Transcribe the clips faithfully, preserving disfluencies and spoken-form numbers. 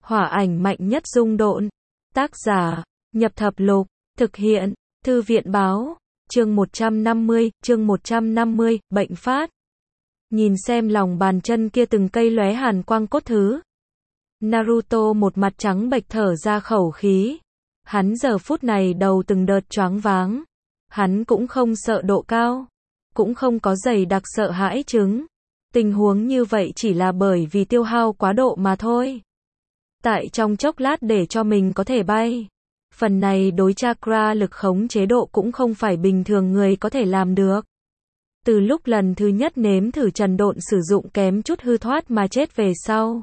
Hỏa ảnh mạnh nhất dung độn. Tác giả, Nhập Thập Lục, thực hiện, Thư viện báo, chương một trăm năm mươi, chương một trăm năm mươi, bệnh phát. Nhìn xem lòng bàn chân kia từng cây lóe hàn quang cốt thứ. Naruto một mặt trắng bệch thở ra khẩu khí. Hắn giờ phút này đầu từng đợt choáng váng. Hắn cũng không sợ độ cao, cũng không có dày đặc sợ hãi chứng. Tình huống như vậy chỉ là bởi vì tiêu hao quá độ mà thôi. Tại trong chốc lát để cho mình có thể bay. Phần này đối chakra lực khống chế độ cũng không phải bình thường người có thể làm được. Từ lúc lần thứ nhất nếm thử trần độn sử dụng kém chút hư thoát mà chết về sau.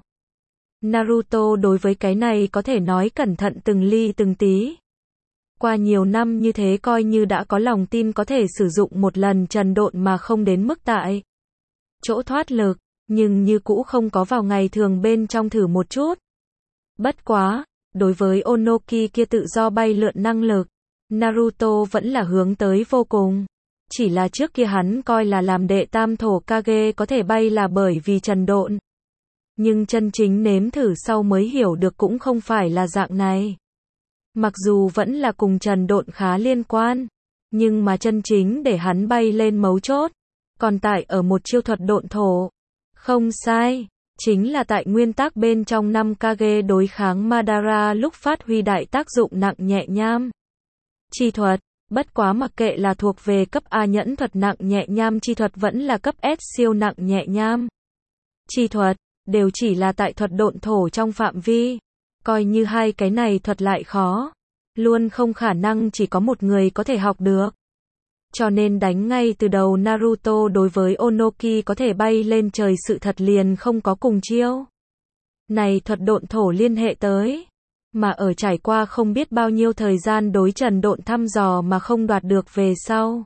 Naruto đối với cái này có thể nói cẩn thận từng ly từng tí. Qua nhiều năm như thế coi như đã có lòng tin có thể sử dụng một lần trần độn mà không đến mức tại chỗ thoát lực, nhưng như cũ không có vào ngày thường bên trong thử một chút. Bất quá, đối với Onoki kia tự do bay lượn năng lực, Naruto vẫn là hướng tới vô cùng. Chỉ là trước kia hắn coi là làm đệ tam thổ Kage có thể bay là bởi vì trần độn. Nhưng chân chính nếm thử sau mới hiểu được cũng không phải là dạng này. Mặc dù vẫn là cùng trần độn khá liên quan, nhưng mà chân chính để hắn bay lên mấu chốt, còn tại ở một chiêu thuật độn thổ. Không sai, chính là tại nguyên tắc bên trong năm Kage đối kháng Madara lúc phát huy đại tác dụng nặng nhẹ nham chi thuật. Bất quá mặc kệ là thuộc về cấp A nhẫn thuật nặng nhẹ nham chi thuật vẫn là cấp S siêu nặng nhẹ nham chi thuật, đều chỉ là tại thuật độn thổ trong phạm vi. Coi như hai cái này thuật lại khó, luôn không khả năng chỉ có một người có thể học được. Cho nên đánh ngay từ đầu Naruto đối với Onoki có thể bay lên trời sự thật liền không có cùng chiêu này thuật độn thổ liên hệ tới. Mà ở trải qua không biết bao nhiêu thời gian đối trần độn thăm dò mà không đoạt được về sau,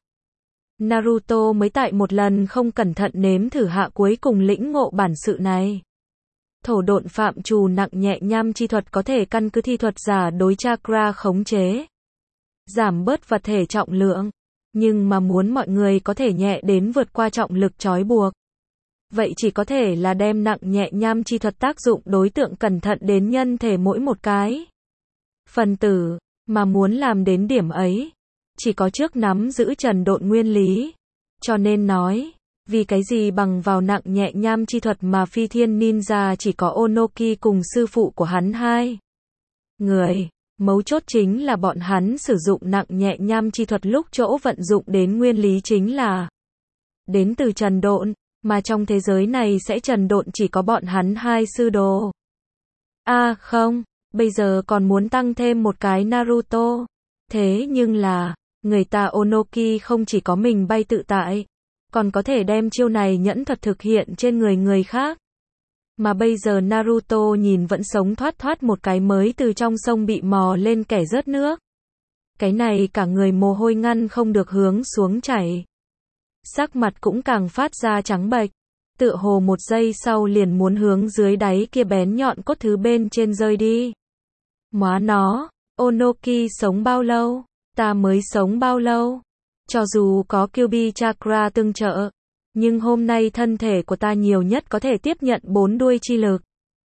Naruto mới tại một lần không cẩn thận nếm thử hạ cuối cùng lĩnh ngộ bản sự này. Thổ độn phạm trù nặng nhẹ nham chi thuật có thể căn cứ thi thuật giả đối chakra khống chế, giảm bớt vật thể trọng lượng, nhưng mà muốn mọi người có thể nhẹ đến vượt qua trọng lực trói buộc, vậy chỉ có thể là đem nặng nhẹ nham chi thuật tác dụng đối tượng cẩn thận đến nhân thể mỗi một cái phần tử, mà muốn làm đến điểm ấy, chỉ có trước nắm giữ trần độn nguyên lý. Cho nên nói, vì cái gì bằng vào nặng nhẹ nham chi thuật mà phi thiên ninja chỉ có Onoki cùng sư phụ của hắn hai người. Mấu chốt chính là bọn hắn sử dụng nặng nhẹ nham chi thuật lúc chỗ vận dụng đến nguyên lý chính là đến từ trần độn, mà trong thế giới này sẽ trần độn chỉ có bọn hắn hai sư đồ. A à, không, bây giờ còn muốn tăng thêm một cái Naruto. Thế nhưng là, người ta Onoki không chỉ có mình bay tự tại, còn có thể đem chiêu này nhẫn thuật thực hiện trên người người khác. Mà bây giờ Naruto nhìn vẫn sống thoát thoát một cái mới từ trong sông bị mò lên kẻ rớt nước. Cái này cả người mồ hôi ngăn không được hướng xuống chảy. Sắc mặt cũng càng phát ra trắng bệch, tựa hồ một giây sau liền muốn hướng dưới đáy kia bén nhọn cốt thứ bên trên rơi đi. Móa nó, Onoki sống bao lâu, ta mới sống bao lâu. Cho dù có Kyuubi chakra tương trợ, nhưng hôm nay thân thể của ta nhiều nhất có thể tiếp nhận bốn đuôi chi lực.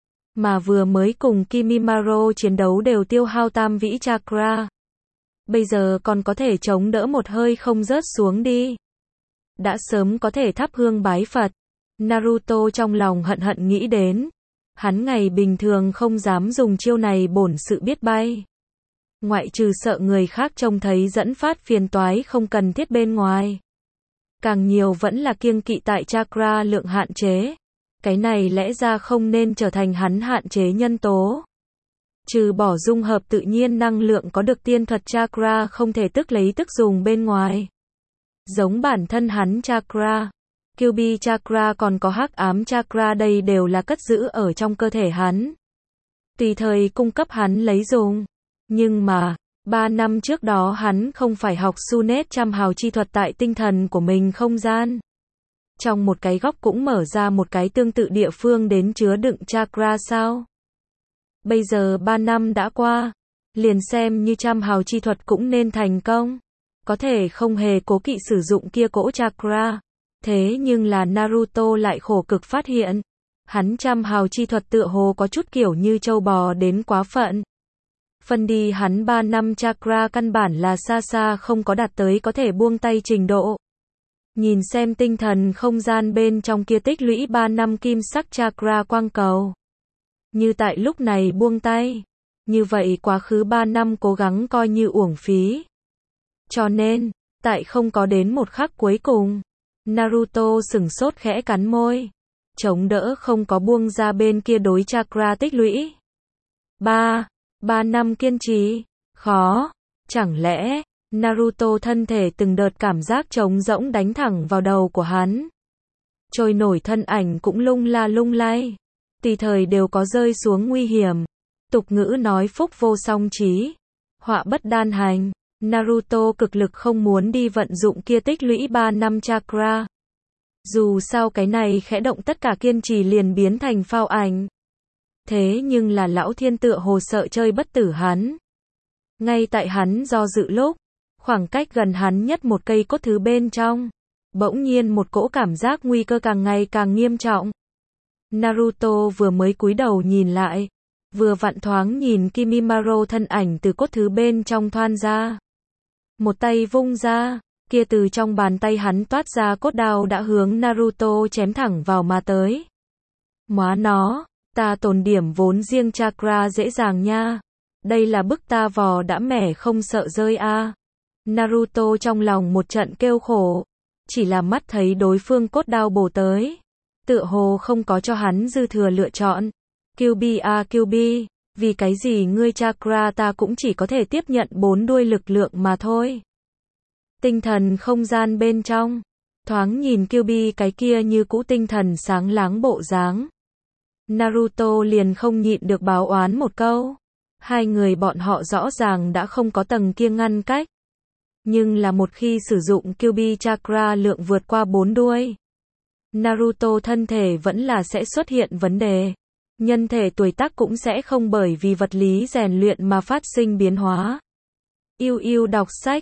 Mà vừa mới cùng Kimimaro chiến đấu đều tiêu hao tam vĩ chakra. Bây giờ còn có thể chống đỡ một hơi không rớt xuống đi. Đã sớm có thể thắp hương bái Phật. Naruto trong lòng hận hận nghĩ đến. Hắn ngày bình thường không dám dùng chiêu này bổn sự biết bay. Ngoại trừ sợ người khác trông thấy dẫn phát phiền toái không cần thiết bên ngoài. Càng nhiều vẫn là kiêng kỵ tại chakra lượng hạn chế. Cái này lẽ ra không nên trở thành hắn hạn chế nhân tố. Trừ bỏ dung hợp tự nhiên năng lượng có được tiên thuật chakra không thể tức lấy tức dùng bên ngoài. Giống bản thân hắn chakra, Kyuubi chakra còn có hắc ám chakra đây đều là cất giữ ở trong cơ thể hắn. Tùy thời cung cấp hắn lấy dùng. Nhưng mà, ba năm trước đó hắn không phải học Sunet trăm hào chi thuật tại tinh thần của mình không gian. Trong một cái góc cũng mở ra một cái tương tự địa phương đến chứa đựng chakra sao? Bây giờ ba năm đã qua, liền xem như trăm hào chi thuật cũng nên thành công. Có thể không hề cố kỵ sử dụng kia cỗ chakra. Thế nhưng là Naruto lại khổ cực phát hiện. Hắn trăm hào chi thuật tựa hồ có chút kiểu như trâu bò đến quá phận. Phân đi hắn ba năm chakra căn bản là xa xa không có đạt tới có thể buông tay trình độ. Nhìn xem tinh thần không gian bên trong kia tích lũy ba năm kim sắc chakra quang cầu. Như tại lúc này buông tay. Như vậy quá khứ ba năm cố gắng coi như uổng phí. Cho nên, tại không có đến một khắc cuối cùng, Naruto sửng sốt khẽ cắn môi. Chống đỡ không có buông ra bên kia đối chakra tích lũy. Ba, ba năm kiên trì, khó, chẳng lẽ, Naruto thân thể từng đợt cảm giác trống rỗng đánh thẳng vào đầu của hắn. Trôi nổi thân ảnh cũng lung la lung lay, tùy thời đều có rơi xuống nguy hiểm. Tục ngữ nói phúc vô song trí, họa bất đan hành, Naruto cực lực không muốn đi vận dụng kia tích lũy ba năm chakra. Dù sao cái này khẽ động tất cả kiên trì liền biến thành phao ảnh. Thế nhưng là lão thiên tựa hồ sợ chơi bất tử hắn. Ngay tại hắn do dự lúc, khoảng cách gần hắn nhất một cây cốt thứ bên trong, bỗng nhiên một cỗ cảm giác nguy cơ càng ngày càng nghiêm trọng. Naruto vừa mới cúi đầu nhìn lại, vừa vặn thoáng nhìn Kimimaro thân ảnh từ cốt thứ bên trong thoăn ra. Một tay vung ra, kia từ trong bàn tay hắn toát ra cốt đao đã hướng Naruto chém thẳng vào mà tới. Móa nó, ta tồn điểm vốn riêng chakra dễ dàng nha. Đây là bức ta vò đã mẻ không sợ rơi a. À. Naruto trong lòng một trận kêu khổ, chỉ là mắt thấy đối phương cốt đao bổ tới, tựa hồ không có cho hắn dư thừa lựa chọn. Kyuubi a Kyuubi, vì cái gì ngươi chakra ta cũng chỉ có thể tiếp nhận bốn đuôi lực lượng mà thôi. Tinh thần không gian bên trong, thoáng nhìn Kyuubi cái kia như cũ tinh thần sáng láng bộ dáng. Naruto liền không nhịn được báo oán một câu. Hai người bọn họ rõ ràng đã không có tầng kia ngăn cách. Nhưng là một khi sử dụng Kyuubi chakra lượng vượt qua bốn đuôi, Naruto thân thể vẫn là sẽ xuất hiện vấn đề. Nhân thể tuổi tác cũng sẽ không bởi vì vật lý rèn luyện mà phát sinh biến hóa. Yêu yêu đọc sách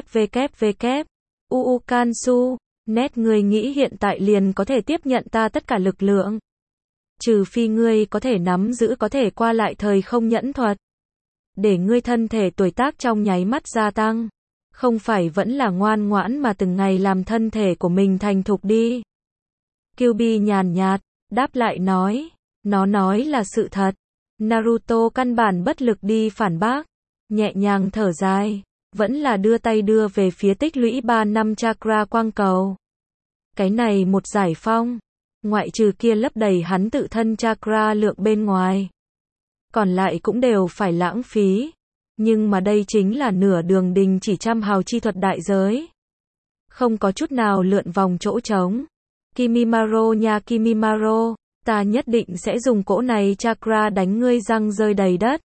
www. uu Kansu, net người nghĩ hiện tại liền có thể tiếp nhận ta tất cả lực lượng. Trừ phi ngươi có thể nắm giữ có thể qua lại thời không nhẫn thuật. Để ngươi thân thể tuổi tác trong nháy mắt gia tăng. Không phải vẫn là ngoan ngoãn mà từng ngày làm thân thể của mình thành thục đi. Kyuubi nhàn nhạt, đáp lại nói. Nó nói là sự thật. Naruto căn bản bất lực đi phản bác. Nhẹ nhàng thở dài. Vẫn là đưa tay đưa về phía tích lũy ba năm chakra quang cầu. Cái này một giải phong. Ngoại trừ kia lấp đầy hắn tự thân chakra lượng bên ngoài. Còn lại cũng đều phải lãng phí. Nhưng mà đây chính là nửa đường đình chỉ trăm hào chi thuật đại giới. Không có chút nào lượn vòng chỗ trống. Kimimaro nha Kimimaro, ta nhất định sẽ dùng cỗ này chakra đánh ngươi răng rơi đầy đất.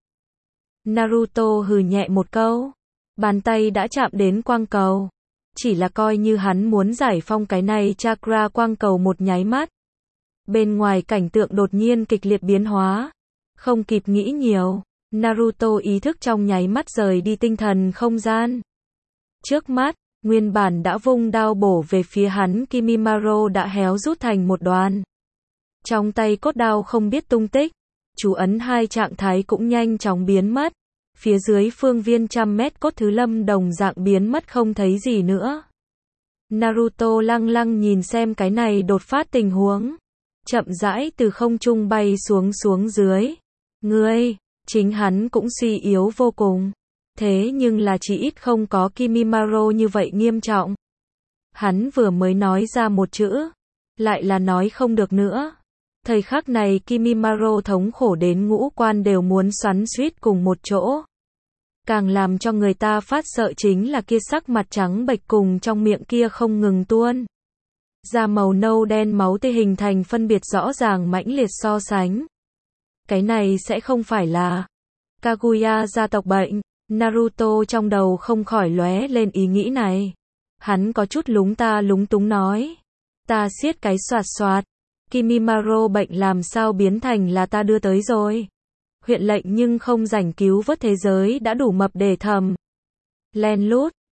Naruto hừ nhẹ một câu. Bàn tay đã chạm đến quang cầu. Chỉ là coi như hắn muốn giải phong cái này chakra quang cầu một nháy mắt. Bên ngoài cảnh tượng đột nhiên kịch liệt biến hóa. Không kịp nghĩ nhiều, Naruto ý thức trong nháy mắt rời đi tinh thần không gian. Trước mắt, nguyên bản đã vung đao bổ về phía hắn Kimimaro đã héo rút thành một đoàn. Trong tay cốt đao không biết tung tích, chú ấn hai trạng thái cũng nhanh chóng biến mất. Phía dưới phương viên trăm mét cốt thứ lâm đồng dạng biến mất không thấy gì nữa. Naruto lăng lăng nhìn xem cái này đột phát tình huống. Chậm rãi từ không trung bay xuống xuống dưới. Ngươi, chính hắn cũng suy yếu vô cùng. Thế nhưng là chỉ ít không có Kimimaro như vậy nghiêm trọng. Hắn vừa mới nói ra một chữ, lại là nói không được nữa. Thời khắc này Kimimaro thống khổ đến ngũ quan đều muốn xoắn xuýt cùng một chỗ. Càng làm cho người ta phát sợ chính là kia sắc mặt trắng bệch cùng trong miệng kia không ngừng tuôn. Da màu nâu đen máu tươi hình thành phân biệt rõ ràng mãnh liệt so sánh. Cái này sẽ không phải là Kaguya gia tộc bệnh. Naruto trong đầu không khỏi lóe lên ý nghĩ này. Hắn có chút lúng ta lúng túng nói. Ta siết cái xoạt xoạt. Kimimaro bệnh làm sao biến thành là ta đưa tới rồi. Huyện lệnh nhưng không rảnh cứu vớt thế giới đã đủ mập để thầm. Len lút,